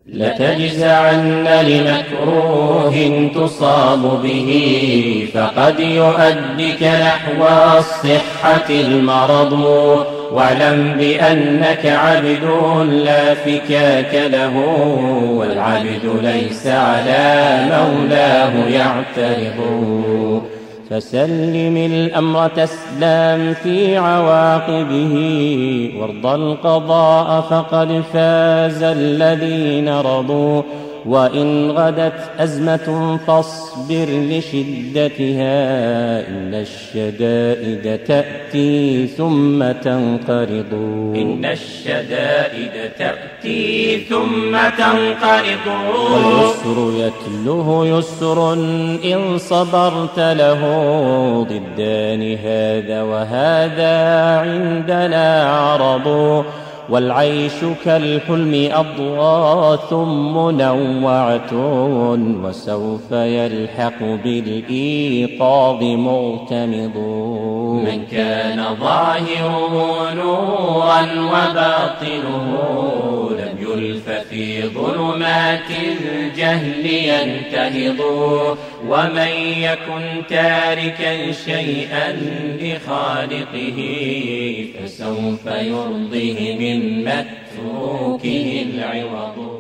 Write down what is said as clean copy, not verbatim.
لتجزعن لمكروه تصاب به، فقد يؤدك نحو الصحة المرض. واعلم بأنك عبد لا فكاك له، والعبد ليس على مولاه يعترض. فسلم الأمر تسلم في عواقبه، وارض القضاء فقد فاز الذين رضوا. وإن غدت أزمة فاصبر لشدتها، إن الشدائد تأتي ثم تنقرض. إن الشدائد تأتي ثم تنقرض. واليسر يتلوه يسر إن صبرت له، ضدان هذا وهذا عندنا عرض. والعيش كالحلم أضغاث منوعة، وسوف يلحق بالإيقاظ مغتمض. من كان ظاهره نورا وباطنه، لم يلف في ظلمات الجهل ينتهض. ومن يكن تاركا شيئا لخالقه، فسوف يرضيه من متروكه العوض.